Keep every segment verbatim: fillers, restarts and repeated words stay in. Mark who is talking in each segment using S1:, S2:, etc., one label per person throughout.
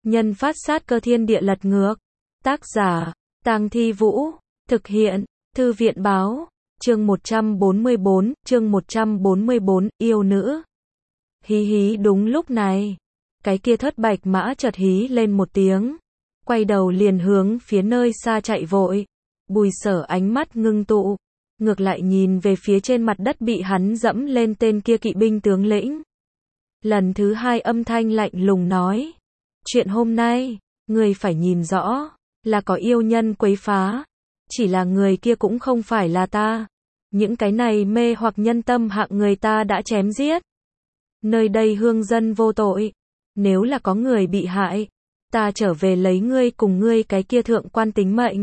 S1: Nhân phát sát cơ thiên địa lật ngược. Tác giả, Tang Thi Vũ. Thực hiện, Thư viện Báo. Chương một trăm bốn mươi bốn, chương một trăm bốn mươi bốn, yêu nữ. Hí hí, đúng lúc này, cái kia thất bạch mã chợt hí lên một tiếng, quay đầu liền hướng phía nơi xa chạy vội. Bùi Sở ánh mắt ngưng tụ, ngược lại nhìn về phía trên mặt đất bị hắn dẫm lên tên kia kỵ binh tướng lĩnh. Lần thứ hai âm thanh lạnh lùng nói, chuyện hôm nay, người phải nhìn rõ, là có yêu nhân quấy phá, chỉ là người kia cũng không phải là ta. Những cái này mê hoặc nhân tâm hạng người ta đã chém giết. Nơi đây hương dân vô tội, nếu là có người bị hại, ta trở về lấy ngươi cùng ngươi cái kia thượng quan tính mệnh.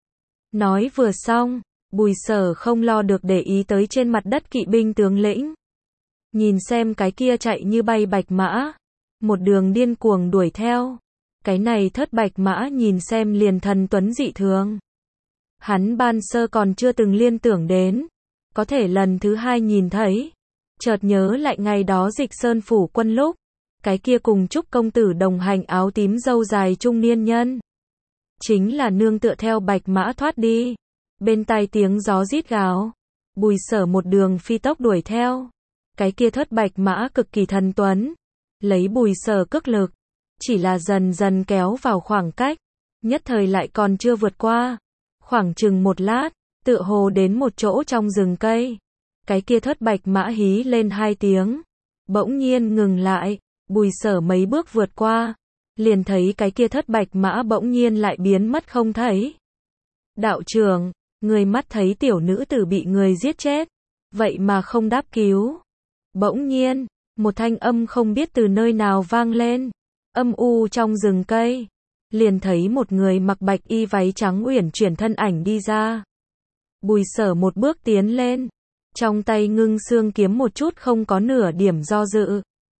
S1: Nói vừa xong, Bùi Sở không lo được để ý tới trên mặt đất kỵ binh tướng lĩnh. Nhìn xem cái kia chạy như bay bạch mã, một đường điên cuồng đuổi theo. Cái này thất bạch mã nhìn xem liền thần tuấn dị thường. Hắn ban sơ còn chưa từng liên tưởng đến, có thể lần thứ hai nhìn thấy, chợt nhớ lại ngày đó Dịch Sơn phủ quân lúc, cái kia cùng Trúc công tử đồng hành áo tím râu dài trung niên nhân, chính là nương tựa theo bạch mã thoát đi. Bên tai tiếng gió rít gào, Bùi Sở một đường phi tốc đuổi theo. Cái kia thất bạch mã cực kỳ thần tuấn, lấy Bùi Sở cước lực, chỉ là dần dần kéo vào khoảng cách, nhất thời lại còn chưa vượt qua. Khoảng chừng một lát, tựa hồ đến một chỗ trong rừng cây. Cái kia thất bạch mã hí lên hai tiếng, bỗng nhiên ngừng lại. Bùi Sở mấy bước vượt qua, liền thấy cái kia thất bạch mã bỗng nhiên lại biến mất không thấy. Đạo trưởng, người mắt thấy tiểu nữ tử bị người giết chết, vậy mà không đáp cứu. Bỗng nhiên, một thanh âm không biết từ nơi nào vang lên, âm u trong rừng cây. Liền thấy một người mặc bạch y váy trắng uyển chuyển thân ảnh đi ra. Bùi Sở một bước tiến lên, trong tay ngưng xương kiếm một chút không có nửa điểm do dự.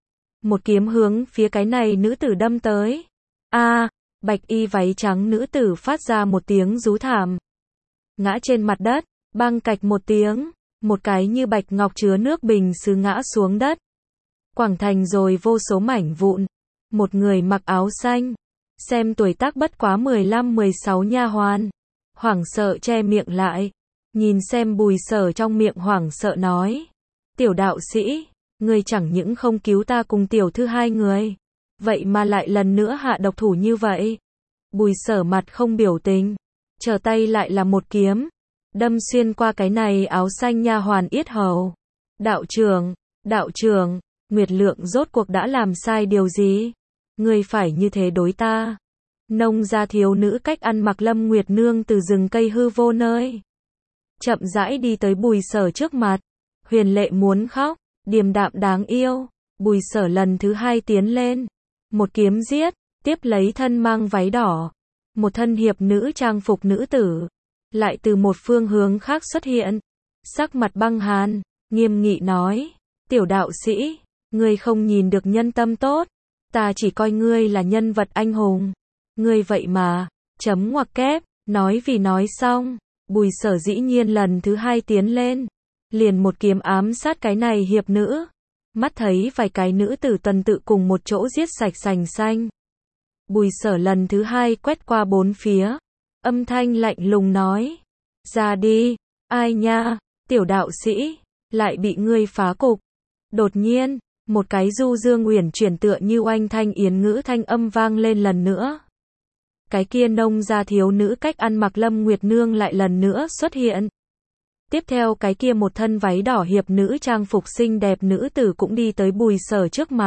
S1: Một kiếm hướng phía cái này nữ tử đâm tới. A, à, bạch y váy trắng nữ tử phát ra một tiếng rú thảm, ngã trên mặt đất, bang cạch một tiếng, một cái như bạch ngọc chứa nước bình sứ ngã xuống đất, quẳng thành rồi vô số mảnh vụn. Một người mặc áo xanh, xem tuổi tác bất quá mười lăm mười sáu nha hoàn, hoảng sợ che miệng lại, nhìn xem Bùi Sở trong miệng hoảng sợ nói, tiểu đạo sĩ, ngươi chẳng những không cứu ta cùng tiểu thư hai người, vậy mà lại lần nữa hạ độc thủ như vậy. Bùi Sở mặt không biểu tình, trở tay lại là một kiếm, đâm xuyên qua cái này áo xanh nha hoàn yết hầu. Đạo trưởng, đạo trưởng, Nguyệt Lượng rốt cuộc đã làm sai điều gì? Ngươi phải như thế đối ta. Nông gia thiếu nữ cách ăn mặc Lâm Nguyệt Nương từ rừng cây hư vô nơi, chậm rãi đi tới Bùi Sở trước mặt, huyền lệ muốn khóc, điềm đạm đáng yêu. Bùi Sở lần thứ hai tiến lên, một kiếm giết, tiếp lấy thân mang váy đỏ, một thân hiệp nữ trang phục nữ tử, lại từ một phương hướng khác xuất hiện, sắc mặt băng hàn, nghiêm nghị nói, tiểu đạo sĩ, ngươi không nhìn được nhân tâm tốt, ta chỉ coi ngươi là nhân vật anh hùng, ngươi vậy mà, chấm ngoặc kép. Nói vì nói xong, Bùi Sở dĩ nhiên lần thứ hai tiến lên, liền một kiếm ám sát cái này hiệp nữ. Mắt thấy vài cái nữ tử tuần tự cùng một chỗ giết sạch sành xanh. Bùi Sở lần thứ hai quét qua bốn phía, âm thanh lạnh lùng nói, ra đi. Ai nha, tiểu đạo sĩ, lại bị ngươi phá cục. Đột nhiên, một cái du dương uyển chuyển tựa như oanh thanh yến ngữ thanh âm vang lên lần nữa. Cái kia nông gia thiếu nữ cách ăn mặc Lâm Nguyệt Nương lại lần nữa xuất hiện. Tiếp theo cái kia một thân váy đỏ hiệp nữ trang phục xinh đẹp nữ tử cũng đi tới Bùi Sở trước mặt.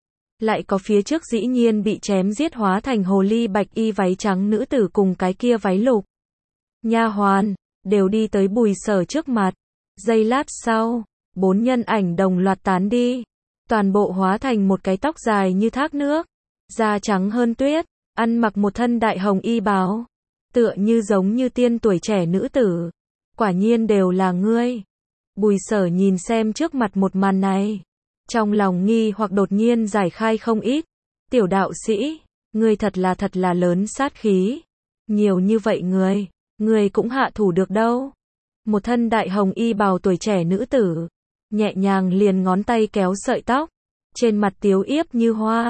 S1: Lại có phía trước dĩ nhiên bị chém giết hóa thành hồ ly bạch y váy trắng nữ tử cùng cái kia váy lục nha hoàn, đều đi tới Bùi Sở trước mặt. Giây lát sau, bốn nhân ảnh đồng loạt tán đi, toàn bộ hóa thành một cái tóc dài như thác nước, da trắng hơn tuyết, ăn mặc một thân đại hồng y bào, tựa như giống như tiên tuổi trẻ nữ tử. Quả nhiên đều là ngươi. Bùi Sở nhìn xem trước mặt một màn này, trong lòng nghi hoặc đột nhiên giải khai không ít. Tiểu đạo sĩ, ngươi thật là thật là lớn sát khí. Nhiều như vậy người, ngươi cũng hạ thủ được đâu. Một thân đại hồng y bào tuổi trẻ nữ tử, nhẹ nhàng liền ngón tay kéo sợi tóc, trên mặt tiếu yếp như hoa.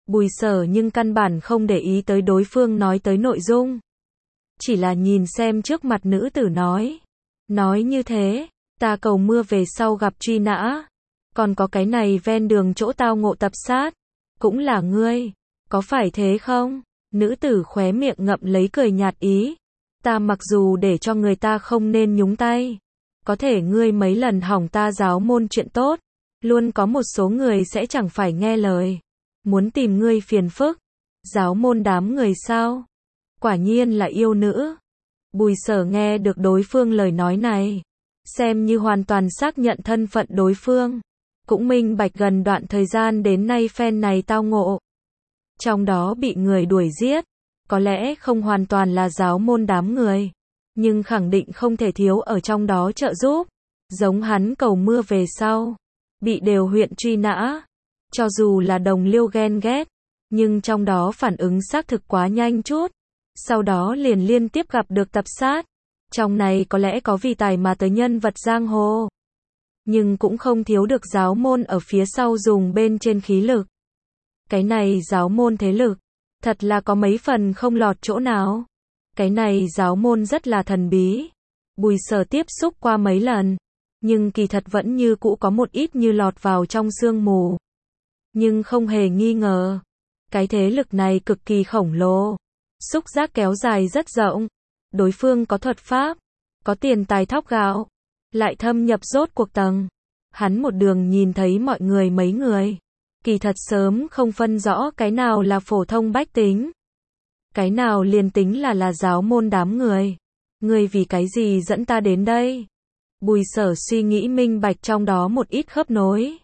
S1: Bùi Sở nhưng căn bản không để ý tới đối phương nói tới nội dung. Chỉ là nhìn xem trước mặt nữ tử nói. Nói như thế, ta cầu mưa về sau gặp truy nã. Còn có cái này ven đường chỗ tao ngộ tập sát. Cũng là ngươi. Có phải thế không? Nữ tử khóe miệng ngậm lấy cười nhạt ý. Ta mặc dù để cho người ta không nên nhúng tay. Có thể ngươi mấy lần hỏng ta giáo môn chuyện tốt. Luôn có một số người sẽ chẳng phải nghe lời. Muốn tìm ngươi phiền phức. Giáo môn đám người sao? Quả nhiên là yêu nữ. Bùi Sở nghe được đối phương lời nói này. Xem như hoàn toàn xác nhận thân phận đối phương. Cũng minh bạch gần đoạn thời gian đến nay phen này tao ngộ. Trong đó bị người đuổi giết. Có lẽ không hoàn toàn là giáo môn đám người. Nhưng khẳng định không thể thiếu ở trong đó trợ giúp. Giống hắn cầu mưa về sau. Bị đều huyện truy nã. Cho dù là đồng liêu ghen ghét. Nhưng trong đó phản ứng xác thực quá nhanh chút. Sau đó liền liên tiếp gặp được tập sát. Trong này có lẽ có vì tài mà tới nhân vật giang hồ. Nhưng cũng không thiếu được giáo môn ở phía sau dùng bên trên khí lực. Cái này giáo môn thế lực. Thật là có mấy phần không lọt chỗ nào. Cái này giáo môn rất là thần bí. Bùi Sở tiếp xúc qua mấy lần. Nhưng kỳ thật vẫn như cũ có một ít như lọt vào trong sương mù. Nhưng không hề nghi ngờ. Cái thế lực này cực kỳ khổng lồ. Xúc giác kéo dài rất rộng. Đối phương có thuật pháp. Có tiền tài thóc gạo. Lại thâm nhập rốt cuộc tầng. Hắn một đường nhìn thấy mọi người mấy người. Kỳ thật sớm không phân rõ cái nào là phổ thông bách tính. Cái nào liền tính là là giáo môn đám người. Ngươi vì cái gì dẫn ta đến đây? Bùi Sở suy nghĩ minh bạch trong đó một ít khớp nối.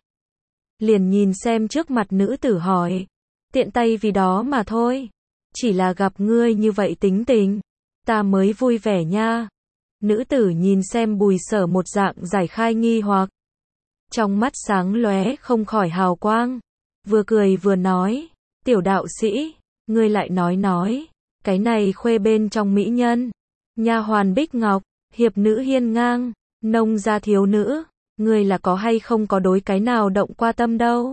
S1: Liền nhìn xem trước mặt nữ tử hỏi. Tiện tay vì đó mà thôi. Chỉ là gặp ngươi như vậy tính tình. Ta mới vui vẻ nha. Nữ tử nhìn xem Bùi Sở một dạng giải khai nghi hoặc. Trong mắt sáng lóe không khỏi hào quang. Vừa cười vừa nói. Tiểu đạo sĩ, ngươi lại nói nói. Cái này khuê bên trong mỹ nhân. Nha hoàn Bích Ngọc, hiệp nữ hiên ngang, nông gia thiếu nữ. Ngươi là có hay không có đối cái nào động qua tâm đâu.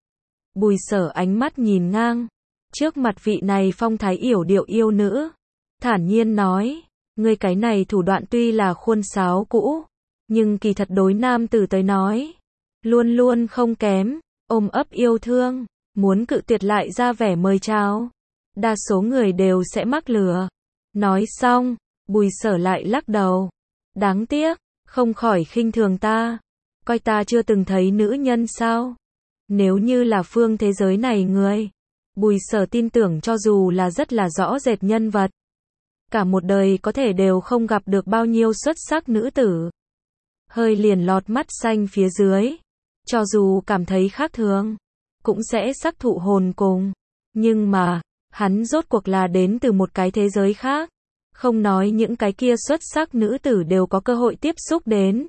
S1: Bùi Sở ánh mắt nhìn ngang. Trước mặt vị này phong thái yểu điệu yêu nữ. Thản nhiên nói. Ngươi cái này thủ đoạn tuy là khuôn sáo cũ. Nhưng kỳ thật đối nam tử tới nói. Luôn luôn không kém. Ôm ấp yêu thương. Muốn cự tuyệt lại ra vẻ mời chào. Đa số người đều sẽ mắc lừa. Nói xong. Bùi Sở lại lắc đầu. Đáng tiếc. Không khỏi khinh thường ta. Coi ta chưa từng thấy nữ nhân sao. Nếu như là phương thế giới này người. Bùi Sở tin tưởng cho dù là rất là rõ rệt nhân vật. Cả một đời có thể đều không gặp được bao nhiêu xuất sắc nữ tử. Hơi liền lọt mắt xanh phía dưới. Cho dù cảm thấy khác thường. Cũng sẽ sắc thụ hồn cùng. Nhưng mà, hắn rốt cuộc là đến từ một cái thế giới khác. Không nói những cái kia xuất sắc nữ tử đều có cơ hội tiếp xúc đến.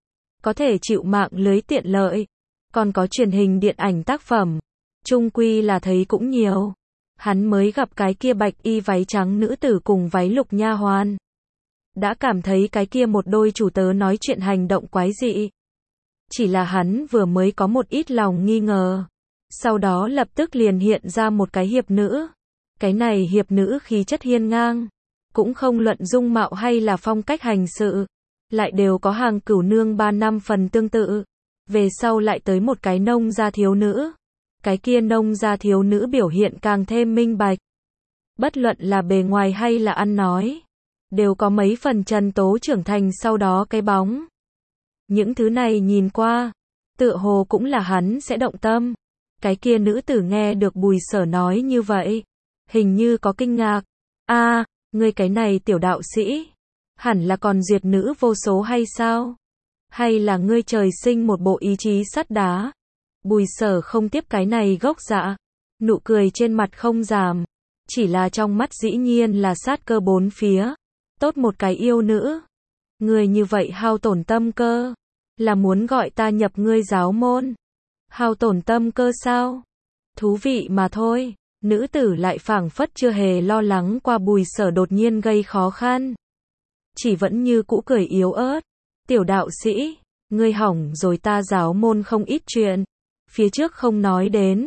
S1: Có thể chịu mạng lưới tiện lợi. Còn có truyền hình điện ảnh tác phẩm. Chung quy là thấy cũng nhiều. Hắn mới gặp cái kia bạch y váy trắng nữ tử cùng váy lục nha hoàn. Đã cảm thấy cái kia một đôi chủ tớ nói chuyện hành động quái dị. Chỉ là hắn vừa mới có một ít lòng nghi ngờ. Sau đó lập tức liền hiện ra một cái hiệp nữ. Cái này hiệp nữ khí chất hiên ngang. Cũng không luận dung mạo hay là phong cách hành sự. Lại đều có hàng cửu nương ba năm phần tương tự. Về sau lại tới một cái nông gia thiếu nữ. Cái kia nông gia thiếu nữ biểu hiện càng thêm minh bạch. Bất luận là bề ngoài hay là ăn nói. Đều có mấy phần trần tố trưởng thành sau đó cái bóng. Những thứ này nhìn qua. Tựa hồ cũng là hắn sẽ động tâm. Cái kia nữ tử nghe được Bùi Sở nói như vậy. Hình như có kinh ngạc. A, ngươi cái này tiểu đạo sĩ. Hẳn là còn duyệt nữ vô số hay sao? Hay là ngươi trời sinh một bộ ý chí sắt đá? Bùi Sở không tiếp cái này gốc dạ. Nụ cười trên mặt không giảm. Chỉ là trong mắt dĩ nhiên là sát cơ bốn phía. Tốt một cái yêu nữ. Ngươi như vậy hao tổn tâm cơ. Là muốn gọi ta nhập ngươi giáo môn. Hao tổn tâm cơ sao? Thú vị mà thôi. Nữ tử lại phảng phất chưa hề lo lắng qua Bùi Sở đột nhiên gây khó khăn. Chỉ vẫn như cũ cười yếu ớt. Tiểu đạo sĩ, ngươi hỏng rồi ta giáo môn không ít chuyện. Phía trước không nói đến.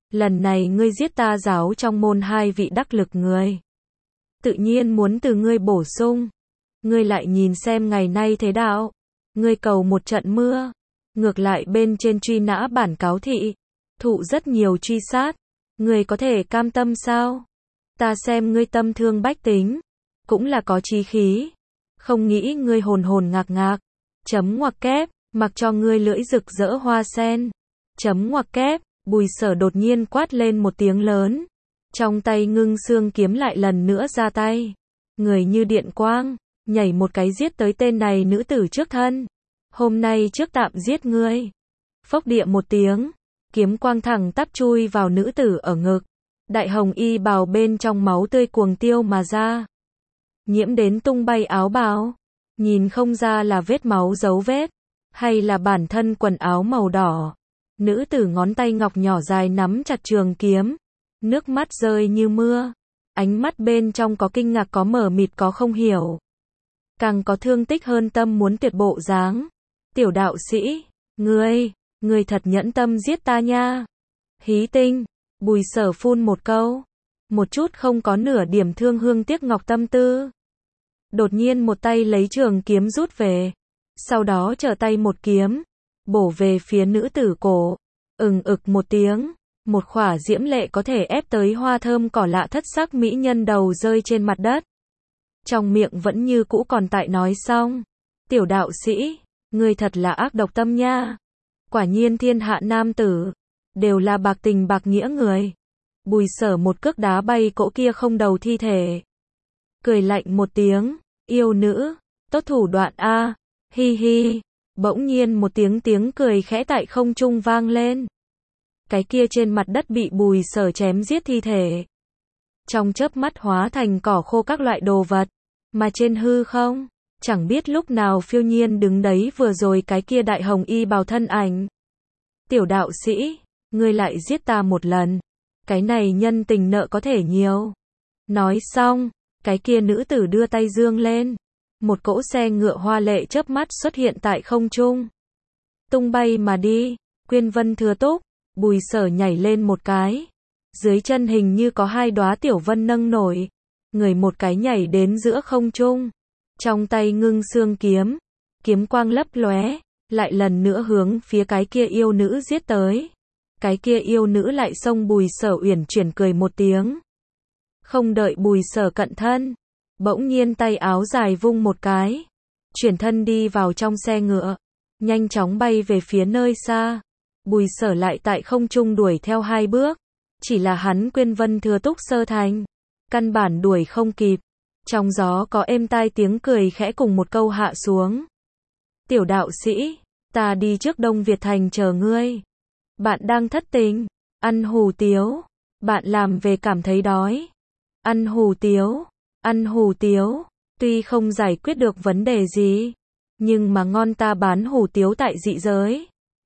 S1: lần này ngươi giết ta giáo trong môn hai vị đắc lực người. Tự nhiên muốn từ ngươi bổ sung. Ngươi lại nhìn xem ngày nay thế đạo. Ngươi cầu một trận mưa. Ngược lại bên trên truy nã bản cáo thị. Thụ rất nhiều truy sát. Ngươi có thể cam tâm sao? Ta xem ngươi tâm thương bách tính. Cũng là có chí khí. Không nghĩ ngươi hồn hồn ngạc ngạc. Chấm ngoặc kép. Mặc cho ngươi lưỡi rực rỡ hoa sen. Chấm ngoặc kép. Bùi Sở đột nhiên quát lên một tiếng lớn. Trong tay ngưng xương kiếm lại lần nữa ra tay. Người như điện quang. Nhảy một cái giết tới tên này nữ tử trước thân. Hôm nay trước tạm giết ngươi. Phốc địa một tiếng. Kiếm quang thẳng tắp chui vào nữ tử ở ngực. Đại hồng y bào bên trong máu tươi cuồng tiêu mà ra. Nhiễm đến tung bay áo bào. Nhìn không ra là vết máu dấu vết. Hay là bản thân quần áo màu đỏ. Nữ tử ngón tay ngọc nhỏ dài nắm chặt trường kiếm. Nước mắt rơi như mưa. Ánh mắt bên trong có kinh ngạc, có mờ mịt, có không hiểu. Càng có thương tích hơn tâm muốn tuyệt bộ dáng. Tiểu đạo sĩ, ngươi, ngươi thật nhẫn tâm giết ta nha. Hí tinh, Bùi Sở phun một câu. Một chút không có nửa điểm thương hương tiếc ngọc tâm tư. Đột nhiên một tay lấy trường kiếm rút về. Sau đó trở tay một kiếm. Bổ về phía nữ tử cổ. Ừng ực một tiếng. Một khỏa diễm lệ có thể ép tới hoa thơm cỏ lạ thất sắc mỹ nhân đầu rơi trên mặt đất. Trong miệng vẫn như cũ còn tại nói xong. Tiểu đạo sĩ, ngươi thật là ác độc tâm nha. Quả nhiên thiên hạ nam tử. Đều là bạc tình bạc nghĩa người. Bùi Sở một cước đá bay cỗ kia không đầu thi thể. Cười lạnh một tiếng. Yêu nữ. Tốt thủ đoạn a. Hi hi. Bỗng nhiên một tiếng tiếng cười khẽ tại không trung vang lên. Cái kia trên mặt đất bị Bùi Sở chém giết thi thể. Trong chớp mắt hóa thành cỏ khô các loại đồ vật. Mà trên hư không, chẳng biết lúc nào phiêu nhiên đứng đấy vừa rồi cái kia đại hồng y bào thân ảnh. Tiểu đạo sĩ, ngươi lại giết ta một lần. Cái này nhân tình nợ có thể nhiều. Nói xong, cái kia nữ tử đưa tay dương lên. Một cỗ xe ngựa hoa lệ chớp mắt xuất hiện tại không trung. Tung bay mà đi, Quyên Vân Thừa Túc, Bùi Sở nhảy lên một cái. Dưới chân hình như có hai đóa tiểu vân nâng nổi. Người một cái nhảy đến giữa không trung. Trong tay ngưng xương kiếm. Kiếm quang lấp lóe. Lại lần nữa hướng phía cái kia yêu nữ giết tới. Cái kia yêu nữ lại xông Bùi Sở uyển chuyển cười một tiếng. Không đợi Bùi Sở cận thân. Bỗng nhiên tay áo dài vung một cái. Chuyển thân đi vào trong xe ngựa. Nhanh chóng bay về phía nơi xa. Bùi Sở lại tại không trung đuổi theo hai bước. Chỉ là hắn Quyên Vân Thừa Túc sơ thành. Căn bản đuổi không kịp. Trong gió có êm tai tiếng cười khẽ cùng một câu hạ xuống. Tiểu đạo sĩ, ta đi trước Đông Việt Thành chờ ngươi. Bạn đang thất tình, ăn hủ tiếu. Bạn làm về cảm thấy đói. Ăn hủ tiếu, ăn hủ tiếu. Tuy không giải quyết được vấn đề gì, nhưng mà ngon, ta bán hủ tiếu tại dị giới.